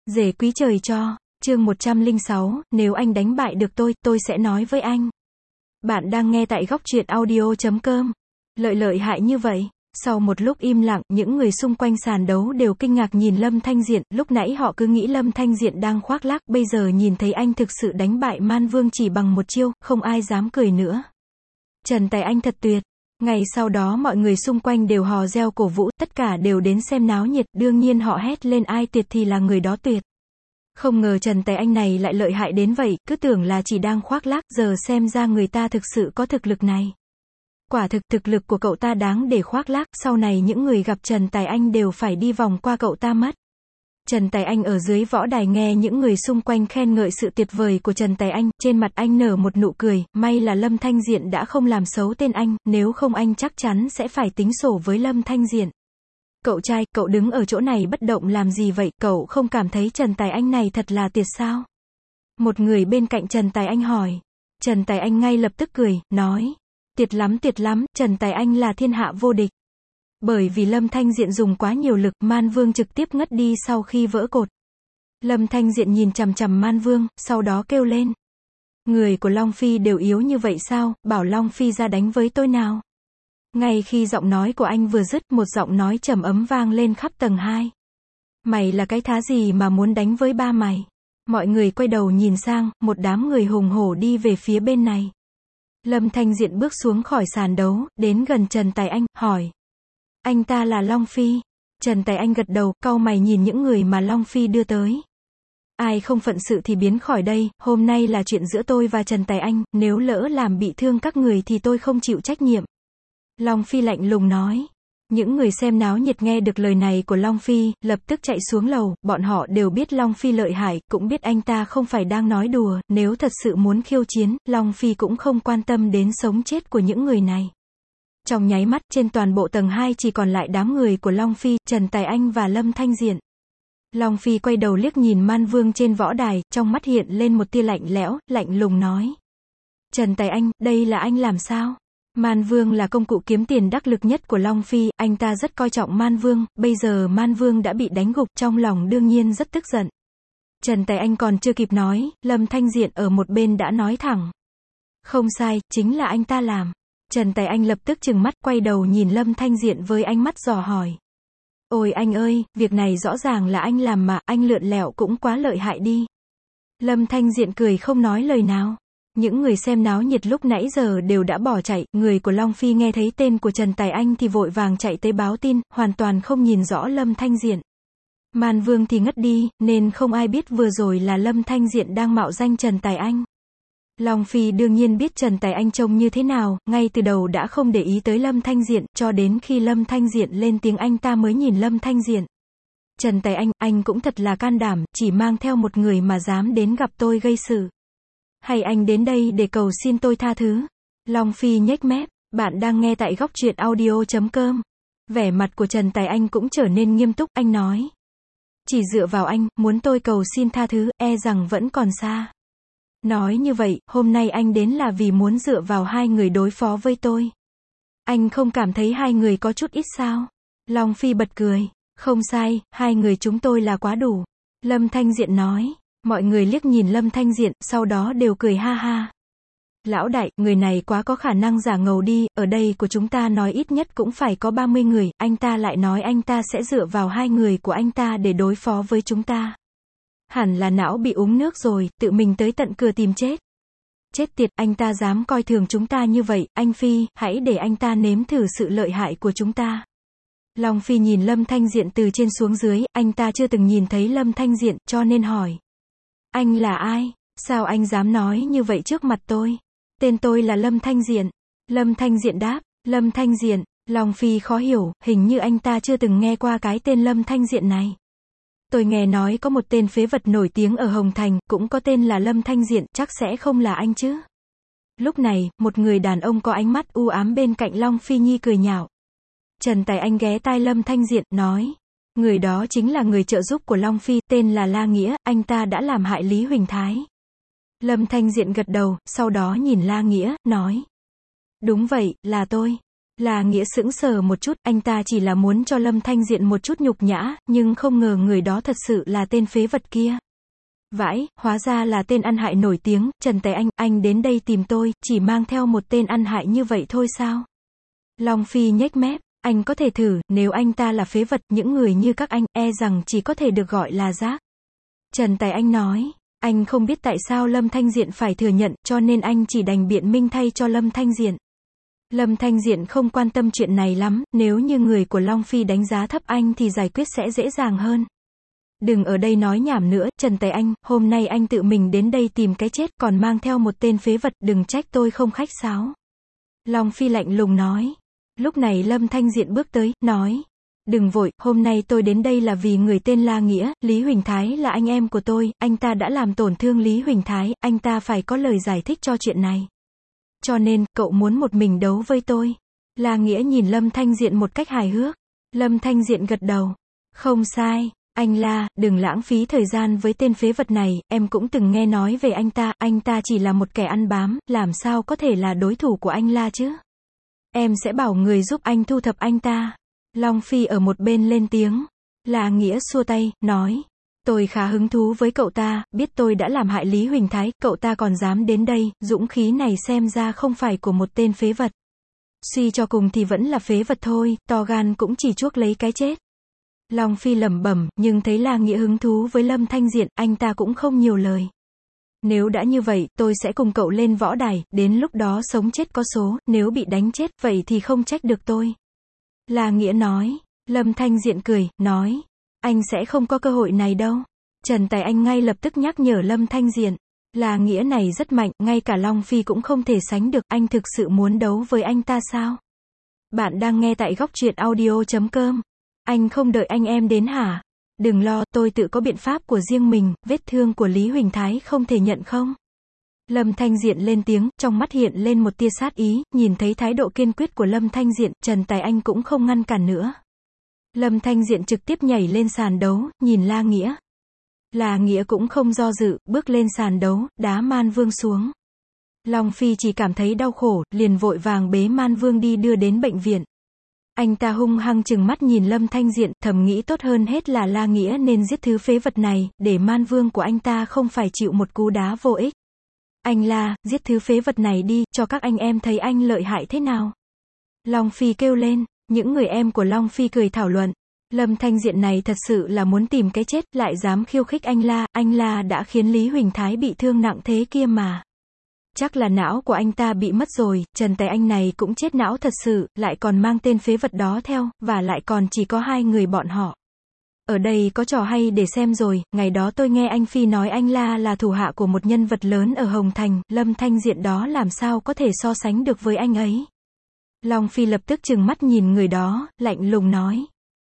Rể quý trời cho, chương 106, nếu anh đánh bại được tôi sẽ nói với anh. Bạn đang nghe tại góc truyện audio.com. Lợi hại như vậy. Sau một lúc im lặng, những người xung quanh sàn đấu đều kinh ngạc nhìn Lâm Thanh Diện, lúc nãy họ cứ nghĩ Lâm Thanh Diện đang khoác lác, bây giờ nhìn thấy anh thực sự đánh bại Man Vương chỉ bằng một chiêu, không ai dám cười nữa. Trần Tài Anh thật tuyệt. Ngày sau đó mọi người xung quanh đều hò reo cổ vũ, tất cả đều đến xem náo nhiệt, đương nhiên họ hét lên ai tuyệt thì là người đó tuyệt. Không ngờ Trần Tài Anh này lại lợi hại đến vậy, cứ tưởng là chỉ đang khoác lác, giờ xem ra người ta thực sự có thực lực này. Quả thực lực của cậu ta đáng để khoác lác, sau này những người gặp Trần Tài Anh đều phải đi vòng qua cậu ta mất. Trần Tài Anh ở dưới võ đài nghe những người xung quanh khen ngợi sự tuyệt vời của Trần Tài Anh, trên mặt anh nở một nụ cười, may là Lâm Thanh Diện đã không làm xấu tên anh, nếu không anh chắc chắn sẽ phải tính sổ với Lâm Thanh Diện. Cậu trai, cậu đứng ở chỗ này bất động làm gì vậy, cậu không cảm thấy Trần Tài Anh này thật là tuyệt sao? Một người bên cạnh Trần Tài Anh hỏi. Trần Tài Anh ngay lập tức cười, nói, tuyệt lắm, Trần Tài Anh là thiên hạ vô địch. Bởi vì Lâm Thanh Diện dùng quá nhiều lực, Man Vương trực tiếp ngất đi sau khi vỡ cột. Lâm Thanh Diện nhìn chằm chằm Man Vương, sau đó kêu lên. Người của Long Phi đều yếu như vậy sao, bảo Long Phi ra đánh với tôi nào. Ngay khi giọng nói của anh vừa dứt, một giọng nói trầm ấm vang lên khắp tầng 2. Mày là cái thá gì mà muốn đánh với ba mày? Mọi người quay đầu nhìn sang, một đám người hùng hổ đi về phía bên này. Lâm Thanh Diện bước xuống khỏi sàn đấu, đến gần Trần Tài Anh, hỏi. Anh ta là Long Phi. Trần Tài Anh gật đầu, cau mày nhìn những người mà Long Phi đưa tới. Ai không phận sự thì biến khỏi đây, hôm nay là chuyện giữa tôi và Trần Tài Anh, nếu lỡ làm bị thương các người thì tôi không chịu trách nhiệm. Long Phi lạnh lùng nói. Những người xem náo nhiệt nghe được lời này của Long Phi, lập tức chạy xuống lầu, bọn họ đều biết Long Phi lợi hại, cũng biết anh ta không phải đang nói đùa, nếu thật sự muốn khiêu chiến, Long Phi cũng không quan tâm đến sống chết của những người này. Trong nháy mắt, trên toàn bộ tầng 2 chỉ còn lại đám người của Long Phi, Trần Tài Anh và Lâm Thanh Diện. Long Phi quay đầu liếc nhìn Man Vương trên võ đài, trong mắt hiện lên một tia lạnh lẽo, lạnh lùng nói. Trần Tài Anh, đây là anh làm sao? Man Vương là công cụ kiếm tiền đắc lực nhất của Long Phi, anh ta rất coi trọng Man Vương, bây giờ Man Vương đã bị đánh gục, trong lòng đương nhiên rất tức giận. Trần Tài Anh còn chưa kịp nói, Lâm Thanh Diện ở một bên đã nói thẳng. Không sai, chính là anh ta làm. Trần Tài Anh lập tức trừng mắt, quay đầu nhìn Lâm Thanh Diện với ánh mắt dò hỏi. Ôi anh ơi, việc này rõ ràng là anh làm mà, anh lượn lẹo cũng quá lợi hại đi. Lâm Thanh Diện cười không nói lời nào. Những người xem náo nhiệt lúc nãy giờ đều đã bỏ chạy, người của Long Phi nghe thấy tên của Trần Tài Anh thì vội vàng chạy tới báo tin, hoàn toàn không nhìn rõ Lâm Thanh Diện. Man Vương thì ngất đi, nên không ai biết vừa rồi là Lâm Thanh Diện đang mạo danh Trần Tài Anh. Long Phi đương nhiên biết Trần Tài Anh trông như thế nào, ngay từ đầu đã không để ý tới Lâm Thanh Diện, cho đến khi Lâm Thanh Diện lên tiếng anh ta mới nhìn Lâm Thanh Diện. Trần Tài anh cũng thật là can đảm, chỉ mang theo một người mà dám đến gặp tôi gây sự. Hay anh đến đây để cầu xin tôi tha thứ? Long Phi nhếch mép, bạn đang nghe tại góc truyện audio.com. Vẻ mặt của Trần Tài Anh cũng trở nên nghiêm túc, anh nói. Chỉ dựa vào anh, muốn tôi cầu xin tha thứ, e rằng vẫn còn xa. Nói như vậy, hôm nay anh đến là vì muốn dựa vào hai người đối phó với tôi. Anh không cảm thấy hai người có chút ít sao? Long Phi bật cười. Không sai, hai người chúng tôi là quá đủ. Lâm Thanh Diện nói. Mọi người liếc nhìn Lâm Thanh Diện, sau đó đều cười ha ha. Lão đại, người này quá có khả năng giả ngầu đi, ở đây của chúng ta nói ít nhất cũng phải có 30 người, anh ta lại nói anh ta sẽ dựa vào hai người của anh ta để đối phó với chúng ta. Hẳn là não bị uống nước rồi, tự mình tới tận cửa tìm chết. Chết tiệt, anh ta dám coi thường chúng ta như vậy, anh Phi, hãy để anh ta nếm thử sự lợi hại của chúng ta. Long Phi nhìn Lâm Thanh Diện từ trên xuống dưới, anh ta chưa từng nhìn thấy Lâm Thanh Diện, cho nên hỏi. Anh là ai? Sao anh dám nói như vậy trước mặt tôi? Tên tôi là Lâm Thanh Diện. Lâm Thanh Diện đáp. Lâm Thanh Diện. Long Phi khó hiểu, hình như anh ta chưa từng nghe qua cái tên Lâm Thanh Diện này. Tôi nghe nói có một tên phế vật nổi tiếng ở Hồng Thành, cũng có tên là Lâm Thanh Diện, chắc sẽ không là anh chứ? Lúc này, một người đàn ông có ánh mắt u ám bên cạnh Long Phi Nhi cười nhạo. Trần Tài Anh ghé tai Lâm Thanh Diện, nói. Người đó chính là người trợ giúp của Long Phi, tên là La Nghĩa, anh ta đã làm hại Lý Huỳnh Thái. Lâm Thanh Diện gật đầu, sau đó nhìn La Nghĩa, nói. Đúng vậy, là tôi. La Nghĩa sững sờ một chút, anh ta chỉ là muốn cho Lâm Thanh Diện một chút nhục nhã, nhưng không ngờ người đó thật sự là tên phế vật kia. Vãi, hóa ra là tên ăn hại nổi tiếng, Trần Tài anh đến đây tìm tôi, chỉ mang theo một tên ăn hại như vậy thôi sao? Long Phi nhếch mép, anh có thể thử, nếu anh ta là phế vật, những người như các anh, e rằng chỉ có thể được gọi là rác. Trần Tài Anh nói, anh không biết tại sao Lâm Thanh Diện phải thừa nhận, cho nên anh chỉ đành biện minh thay cho Lâm Thanh Diện. Lâm Thanh Diện không quan tâm chuyện này lắm, nếu như người của Long Phi đánh giá thấp anh thì giải quyết sẽ dễ dàng hơn. Đừng ở đây nói nhảm nữa, Trần Tài Anh, hôm nay anh tự mình đến đây tìm cái chết, còn mang theo một tên phế vật, đừng trách tôi không khách sáo. Long Phi lạnh lùng nói. Lúc này Lâm Thanh Diện bước tới, nói. Đừng vội, hôm nay tôi đến đây là vì người tên La Nghĩa, Lý Huỳnh Thái là anh em của tôi, anh ta đã làm tổn thương Lý Huỳnh Thái, anh ta phải có lời giải thích cho chuyện này. Cho nên, cậu muốn một mình đấu với tôi. La Nghĩa nhìn Lâm Thanh Diện một cách hài hước. Lâm Thanh Diện gật đầu. Không sai. Anh La, đừng lãng phí thời gian với tên phế vật này, em cũng từng nghe nói về anh ta chỉ là một kẻ ăn bám, làm sao có thể là đối thủ của anh La chứ? Em sẽ bảo người giúp anh thu thập anh ta. Long Phi ở một bên lên tiếng. La Nghĩa xua tay, nói. Tôi khá hứng thú với cậu ta, biết tôi đã làm hại Lý Huỳnh Thái, cậu ta còn dám đến đây, dũng khí này xem ra không phải của một tên phế vật. Suy cho cùng thì vẫn là phế vật thôi, to gan cũng chỉ chuốc lấy cái chết. Long Phi lẩm bẩm, nhưng thấy La Nghĩa hứng thú với Lâm Thanh Diện, anh ta cũng không nhiều lời. Nếu đã như vậy, tôi sẽ cùng cậu lên võ đài, đến lúc đó sống chết có số, nếu bị đánh chết, vậy thì không trách được tôi. La Nghĩa nói. Lâm Thanh Diện cười, nói. Anh sẽ không có cơ hội này đâu. Trần Tài Anh ngay lập tức nhắc nhở Lâm Thanh Diện. La Nghĩa này rất mạnh, ngay cả Long Phi cũng không thể sánh được, anh thực sự muốn đấu với anh ta sao? Bạn đang nghe tại Góc Truyện Audio.com. Anh không đợi anh em đến hả? Đừng lo, tôi tự có biện pháp của riêng mình, vết thương của Lý Huỳnh Thái không thể nhận không? Lâm Thanh Diện lên tiếng, trong mắt hiện lên một tia sát ý, nhìn thấy thái độ kiên quyết của Lâm Thanh Diện, Trần Tài Anh cũng không ngăn cản nữa. Lâm Thanh Diện trực tiếp nhảy lên sàn đấu, nhìn La Nghĩa. La Nghĩa cũng không do dự, bước lên sàn đấu, đá Man Vương xuống. Long Phi chỉ cảm thấy đau khổ, liền vội vàng bế Man Vương đi đưa đến bệnh viện. Anh ta hung hăng trừng mắt nhìn Lâm Thanh Diện, thầm nghĩ tốt hơn hết là La Nghĩa nên giết thứ phế vật này, để Man Vương của anh ta không phải chịu một cú đá vô ích. Anh La, giết thứ phế vật này đi, cho các anh em thấy anh lợi hại thế nào. Long Phi kêu lên, những người em của Long Phi cười thảo luận. Lâm Thanh Diện này thật sự là muốn tìm cái chết, lại dám khiêu khích anh La đã khiến Lý Huỳnh Thái bị thương nặng thế kia mà. Chắc là não của anh ta bị mất rồi, Trần Tài Anh này cũng chết não thật sự, lại còn mang tên phế vật đó theo, và lại còn chỉ có hai người bọn họ. Ở đây có trò hay để xem rồi, ngày đó tôi nghe anh Phi nói anh La là thủ hạ của một nhân vật lớn ở Hồng Thành, Lâm Thanh Diện đó làm sao có thể so sánh được với anh ấy. Long Phi lập tức trừng mắt nhìn người đó, lạnh lùng nói.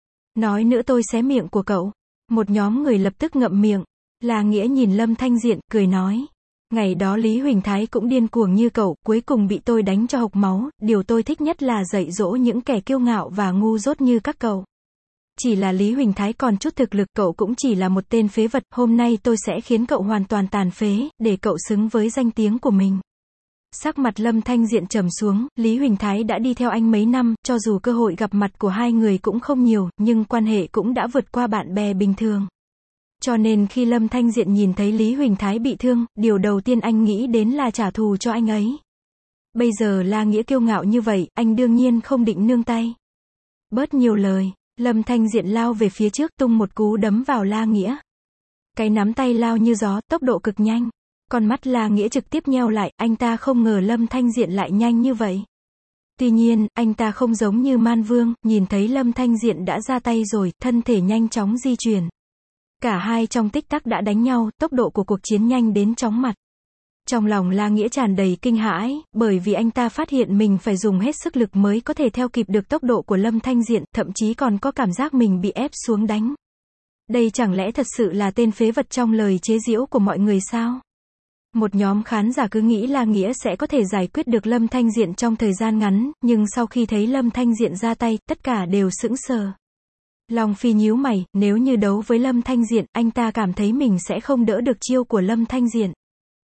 Nói nữa tôi xé miệng của cậu. Một nhóm người lập tức ngậm miệng. La Nghĩa nhìn Lâm Thanh Diện, cười nói. Ngày đó Lý Huỳnh Thái cũng điên cuồng như cậu, cuối cùng bị tôi đánh cho hộc máu, điều tôi thích nhất là dạy dỗ những kẻ kiêu ngạo và ngu dốt như các cậu. Chỉ là Lý Huỳnh Thái còn chút thực lực, cậu cũng chỉ là một tên phế vật, hôm nay tôi sẽ khiến cậu hoàn toàn tàn phế, để cậu xứng với danh tiếng của mình. Sắc mặt Lâm Thanh Diện trầm xuống, Lý Huỳnh Thái đã đi theo anh mấy năm, cho dù cơ hội gặp mặt của hai người cũng không nhiều, nhưng quan hệ cũng đã vượt qua bạn bè bình thường. Cho nên khi Lâm Thanh Diện nhìn thấy Lý Huỳnh Thái bị thương, điều đầu tiên anh nghĩ đến là trả thù cho anh ấy. Bây giờ La Nghĩa kiêu ngạo như vậy, anh đương nhiên không định nương tay. Bớt nhiều lời, Lâm Thanh Diện lao về phía trước, tung một cú đấm vào La Nghĩa. Cái nắm tay lao như gió, tốc độ cực nhanh. Con mắt La Nghĩa trực tiếp nheo lại, anh ta không ngờ Lâm Thanh Diện lại nhanh như vậy. Tuy nhiên, anh ta không giống như Man Vương, nhìn thấy Lâm Thanh Diện đã ra tay rồi, thân thể nhanh chóng di chuyển. Cả hai trong tích tắc đã đánh nhau, tốc độ của cuộc chiến nhanh đến chóng mặt. Trong lòng La Nghĩa tràn đầy kinh hãi, bởi vì anh ta phát hiện mình phải dùng hết sức lực mới có thể theo kịp được tốc độ của Lâm Thanh Diện, thậm chí còn có cảm giác mình bị ép xuống đánh. Đây chẳng lẽ thật sự là tên phế vật trong lời chế giễu của mọi người sao? Một nhóm khán giả cứ nghĩ La Nghĩa sẽ có thể giải quyết được Lâm Thanh Diện trong thời gian ngắn, nhưng sau khi thấy Lâm Thanh Diện ra tay, tất cả đều sững sờ. Long Phi nhíu mày, nếu như đấu với Lâm Thanh Diện, anh ta cảm thấy mình sẽ không đỡ được chiêu của Lâm Thanh Diện.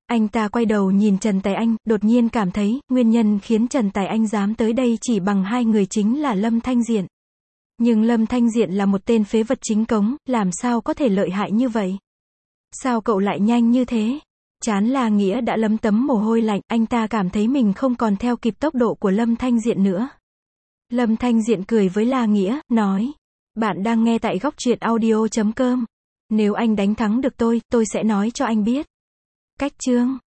Anh ta quay đầu nhìn Trần Tài Anh, đột nhiên cảm thấy, nguyên nhân khiến Trần Tài Anh dám tới đây chỉ bằng hai người chính là Lâm Thanh Diện. Nhưng Lâm Thanh Diện là một tên phế vật chính cống, làm sao có thể lợi hại như vậy? Sao cậu lại nhanh như thế? Trán La Nghĩa đã lấm tấm mồ hôi lạnh, anh ta cảm thấy mình không còn theo kịp tốc độ của Lâm Thanh Diện nữa. Lâm Thanh Diện cười với La Nghĩa, nói. Bạn đang nghe tại Góc Truyện Audio.com. Nếu anh đánh thắng được tôi sẽ nói cho anh biết. Cách chương